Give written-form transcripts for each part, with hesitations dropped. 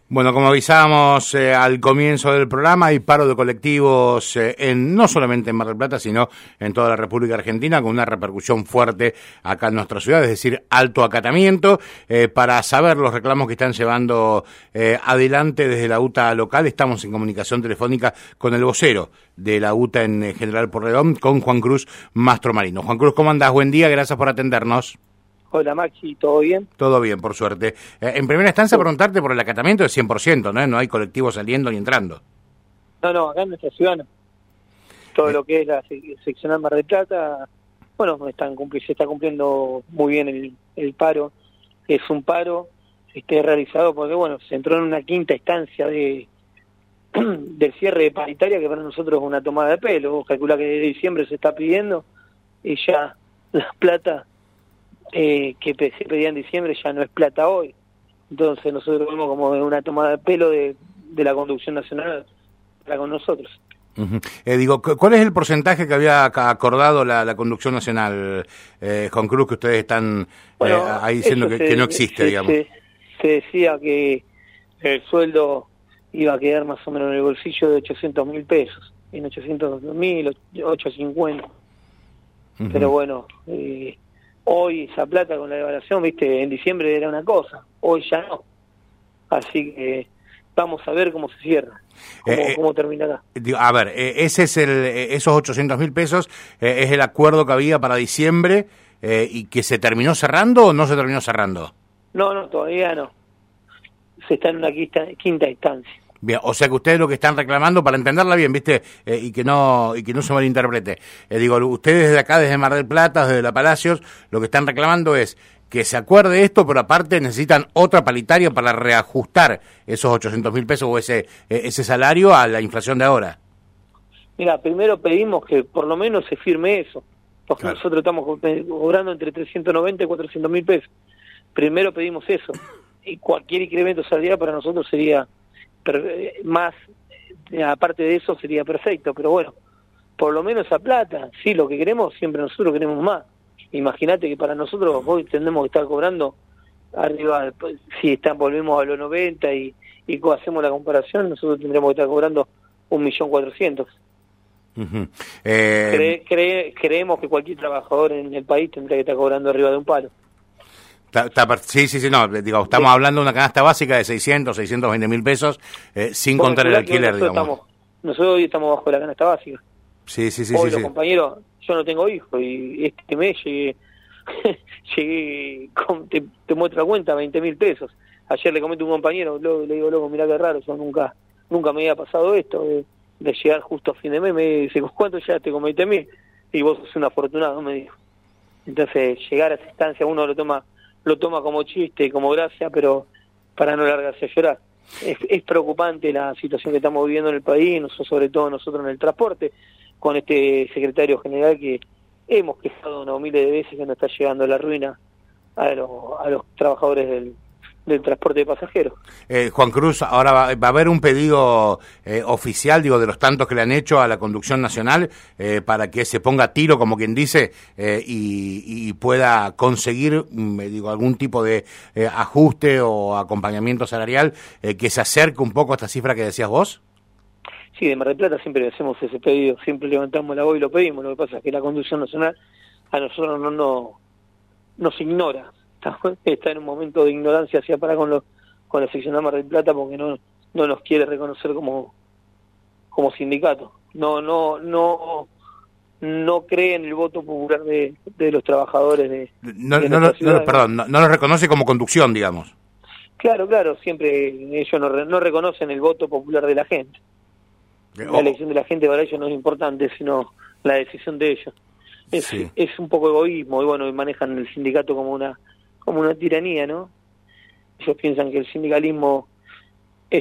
Bueno, como avisábamos al comienzo del programa, hay paro de colectivos no solamente en Mar del Plata, sino en toda la República Argentina, con una repercusión fuerte acá en nuestra ciudad, es decir, alto acatamiento. Para saber los reclamos que están llevando adelante desde la UTA local, estamos en comunicación telefónica con el vocero de la UTA en General Porredón, con Juan Cruz Mastromarino. Juan Cruz, ¿cómo andás? Buen día, gracias por atendernos. Hola Maxi, ¿todo bien? Todo bien, por suerte. En primera instancia, preguntarte por el acatamiento de 100%, ¿no? No hay colectivos saliendo ni entrando. No, acá en nuestra ciudad no. Todo lo que es la seccional Mar del Plata, bueno, se está cumpliendo muy bien el paro. Es un paro realizado porque, bueno, se entró en una quinta instancia del cierre de paritaria, que para nosotros es una tomada de pelo. Vos calculás que desde diciembre se está pidiendo y ya la plata que se pedía en diciembre ya no es plata hoy. Entonces nosotros vemos como una tomada de pelo de la conducción nacional para con nosotros. ¿Cuál es el porcentaje que había acordado la conducción nacional, Juan Cruz, que ustedes están ahí diciendo que no existe, digamos? Se decía que el sueldo iba a quedar más o menos en el bolsillo de 800.000 pesos, en 800.000, 850. Pero bueno, hoy esa plata con la devaluación, viste, en diciembre era una cosa, hoy ya no. Así que vamos a ver cómo se cierra, cómo terminará. A ver, ese es esos 800.000 pesos, es el acuerdo que había para diciembre y que se terminó cerrando o no se terminó cerrando. No, todavía no. Se está en una quinta instancia. Bien, o sea que ustedes lo que están reclamando, para entenderla bien, ¿viste? Y que no se malinterprete. Ustedes desde acá, desde Mar del Plata, desde la Palacios, lo que están reclamando es que se acuerde esto, pero aparte necesitan otra paritaria para reajustar esos 800.000 pesos o ese salario a la inflación de ahora. Mira, primero pedimos que por lo menos se firme eso, porque claro, nosotros estamos cobrando entre 390 y 400.000 pesos. Primero pedimos eso, y cualquier incremento salarial para nosotros sería más, aparte de eso sería perfecto, pero bueno, por lo menos esa plata, sí, lo que queremos, siempre nosotros queremos más. Imagínate que para nosotros hoy tendremos que estar cobrando arriba, si volvemos a los 90 y hacemos la comparación, nosotros tendremos que estar cobrando 1.400.000. Creemos que cualquier trabajador en el país tendría que estar cobrando arriba de un palo. Sí, estamos hablando de una canasta básica de 620.000 pesos, sin contar el alquiler, digamos. Nosotros hoy estamos bajo la canasta básica. Sí. Hoy los compañeros, yo no tengo hijos y este mes llegué te muestro la cuenta, 20.000 pesos. Ayer le comento a un compañero, le digo, loco, mirá qué raro, yo nunca me había pasado esto, de llegar justo a fin de mes. Me dice, ¿cuánto llegaste con 20.000? Y vos sos un afortunado, me dijo. Entonces, llegar a esa instancia uno lo toma como chiste, como gracia, pero para no largarse a llorar. Es preocupante la situación que estamos viviendo en el país, sobre todo nosotros en el transporte, con este secretario general que hemos quejado miles de veces que nos está llegando la ruina a los trabajadores del transporte de pasajeros. Juan Cruz, ahora va a haber un pedido oficial, de los tantos que le han hecho a la conducción nacional, para que se ponga a tiro, como quien dice, y pueda conseguir, algún tipo de ajuste o acompañamiento salarial que se acerque un poco a esta cifra que decías vos. Sí, de Mar del Plata siempre hacemos ese pedido, siempre levantamos la voz y lo pedimos. Lo que pasa es que la conducción nacional a nosotros no nos ignora. Está en un momento de ignorancia hacia para con la seccional Mar del Plata, porque no nos quiere reconocer como sindicato. No cree en el voto popular de los trabajadores no lo reconoce como conducción, digamos. Claro, siempre ellos no reconocen el voto popular de la gente. La elección de la gente para ellos no es importante, sino la decisión de ellos. Es un poco egoísmo, y manejan el sindicato como una tiranía, ¿no? Ellos piensan que el sindicalismo es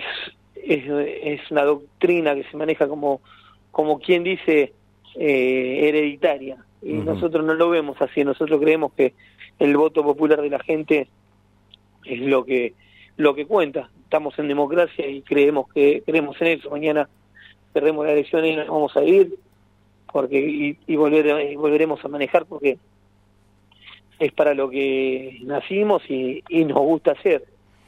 una doctrina que se maneja como quien dice hereditaria, y nosotros no lo vemos así. Nosotros creemos que el voto popular de la gente es lo que cuenta. Estamos en democracia y creemos en eso. Mañana perdemos las elecciones y nos vamos a ir porque volveremos a manejar, porque es para lo que nacimos y nos gusta hacer.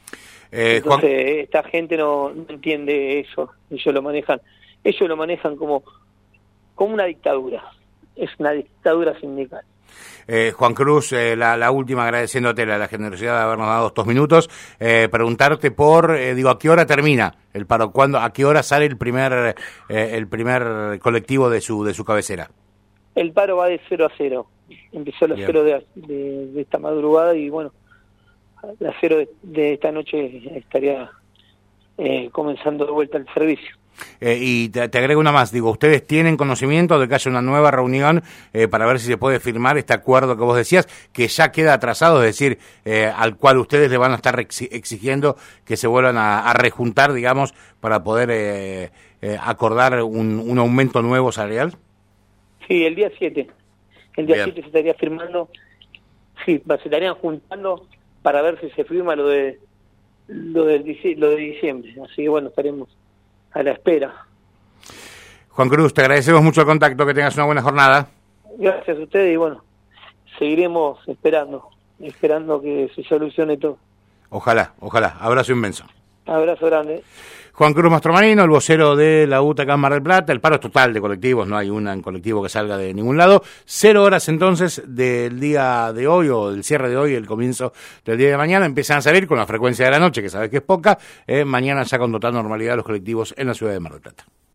Entonces, esta gente no entiende eso. Ellos lo manejan como una dictadura. Es una dictadura sindical. Juan Cruz, la última, agradeciéndote la generosidad de habernos dado estos minutos, preguntarte ¿a qué hora termina el paro? ¿A qué hora sale el primer colectivo de su cabecera? El paro va de 0 a 0. Empezó a las 0 de esta madrugada y bueno, a las 0 de esta noche estaría comenzando de vuelta el servicio. Y te agrego una más, ¿ustedes tienen conocimiento de que haya una nueva reunión para ver si se puede firmar este acuerdo que vos decías, que ya queda atrasado, es decir, al cual ustedes le van a estar exigiendo que se vuelvan a rejuntar, digamos, para poder acordar un aumento nuevo salarial? Sí, el día 7. El día 7 se estaría firmando, sí, se estarían juntando para ver si se firma lo de diciembre. Así que bueno, estaremos a la espera. Juan Cruz, te agradecemos mucho el contacto, que tengas una buena jornada. Gracias a ustedes y bueno, seguiremos esperando que se solucione todo. Ojalá, abrazo inmenso. Abrazo grande. Juan Cruz Mastromanino, el vocero de la UTA acá en Mar del Plata. El paro es total de colectivos, no hay un colectivo que salga de ningún lado. 0 horas entonces del día de hoy, o del cierre de hoy, el comienzo del día de mañana. Empiezan a salir con la frecuencia de la noche, que sabes que es poca. Mañana ya con total normalidad los colectivos en la ciudad de Mar del Plata.